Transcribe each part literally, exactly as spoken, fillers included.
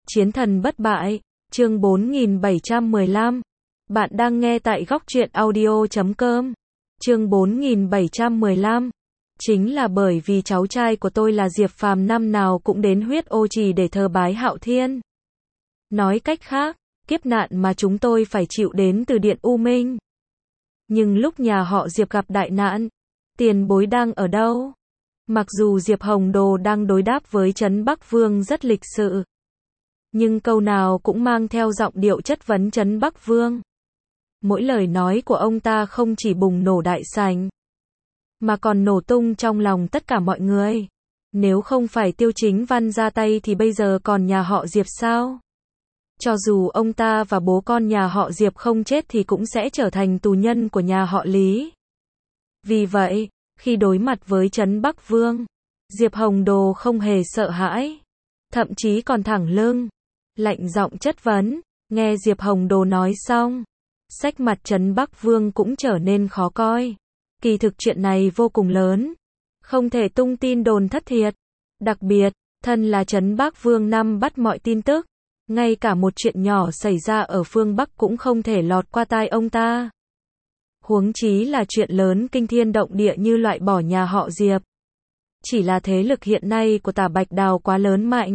Chiến thần bất bại, chương bốn nghìn bảy trăm mười lăm. Bạn đang nghe tại góc truyện audio chấm com. Chương bốn nghìn bảy trăm mười lăm. Chính là bởi vì cháu trai của tôi là Diệp Phàm năm nào cũng đến huyết ô trì để thờ bái Hạo Thiên. Nói cách khác, kiếp nạn mà chúng tôi phải chịu đến từ Điện U Minh. Nhưng lúc nhà họ Diệp gặp đại nạn, tiền bối đang ở đâu? Mặc dù Diệp Hồng Đồ đang đối đáp với Trấn Bắc Vương rất lịch sự, nhưng câu nào cũng mang theo giọng điệu chất vấn Trấn Bắc Vương. Mỗi lời nói của ông ta không chỉ bùng nổ đại sảnh, mà còn nổ tung trong lòng tất cả mọi người. Nếu không phải Tiêu Chính Văn ra tay thì bây giờ còn nhà họ Diệp sao? Cho dù ông ta và bố con nhà họ Diệp không chết thì cũng sẽ trở thành tù nhân của nhà họ Lý. Vì vậy, khi đối mặt với Trấn Bắc Vương, Diệp Hồng Đồ không hề sợ hãi, thậm chí còn thẳng lưng, lạnh giọng chất vấn. Nghe Diệp Hồng Đồ nói xong, sắc mặt Trấn Bắc Vương cũng trở nên khó coi. Kỳ thực chuyện này vô cùng lớn, không thể tung tin đồn thất thiệt. Đặc biệt, thân là Trấn Bắc Vương nắm bắt mọi tin tức, ngay cả một chuyện nhỏ xảy ra ở phương Bắc cũng không thể lọt qua tai ông ta. Huống chí là chuyện lớn kinh thiên động địa như loại bỏ nhà họ Diệp. Chỉ là thế lực hiện nay của Tả Bạch Đào quá lớn mạnh.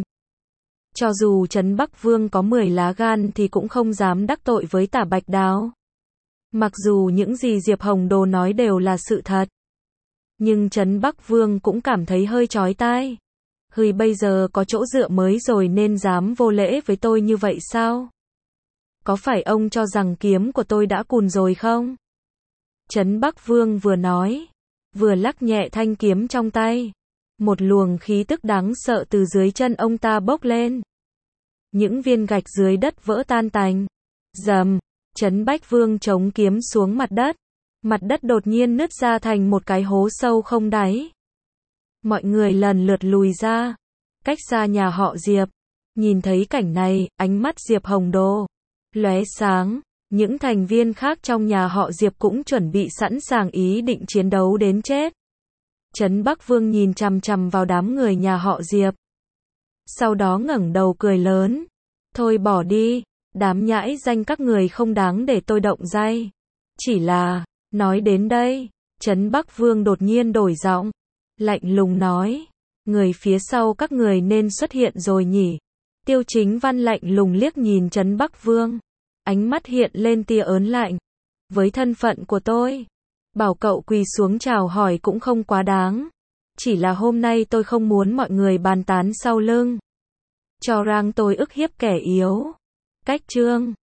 Cho dù Trấn Bắc Vương có mười lá gan thì cũng không dám đắc tội với Tả Bạch Đào. Mặc dù những gì Diệp Hồng Đồ nói đều là sự thật, nhưng Trấn Bắc Vương cũng cảm thấy hơi chói tai. Hừ, bây giờ có chỗ dựa mới rồi nên dám vô lễ với tôi như vậy sao? Có phải ông cho rằng kiếm của tôi đã cùn rồi không? Trấn Bắc Vương vừa nói, vừa lắc nhẹ thanh kiếm trong tay. Một luồng khí tức đáng sợ từ dưới chân ông ta bốc lên. Những viên gạch dưới đất vỡ tan tành. Rầm, Trấn Bách Vương chống kiếm xuống mặt đất. Mặt đất đột nhiên nứt ra thành một cái hố sâu không đáy. Mọi người lần lượt lùi ra, cách xa nhà họ Diệp. Nhìn thấy cảnh này, ánh mắt Diệp Hồng Đồ lóe sáng. Những thành viên khác trong nhà họ Diệp cũng chuẩn bị sẵn sàng ý định chiến đấu đến chết. Trấn Bắc Vương nhìn chằm chằm vào đám người nhà họ Diệp, sau đó ngẩng đầu cười lớn. Thôi bỏ đi, đám nhãi danh các người không đáng để tôi động tay. Chỉ là, nói đến đây, Trấn Bắc Vương đột nhiên đổi giọng, lạnh lùng nói, người phía sau các người nên xuất hiện rồi nhỉ. Tiêu Chính Văn lạnh lùng liếc nhìn Trấn Bắc Vương, ánh mắt hiện lên tia ớn lạnh. Với thân phận của tôi, bảo cậu quỳ xuống chào hỏi cũng không quá đáng. Chỉ là hôm nay tôi không muốn mọi người bàn tán sau lưng, cho rằng tôi ức hiếp kẻ yếu. Cách chương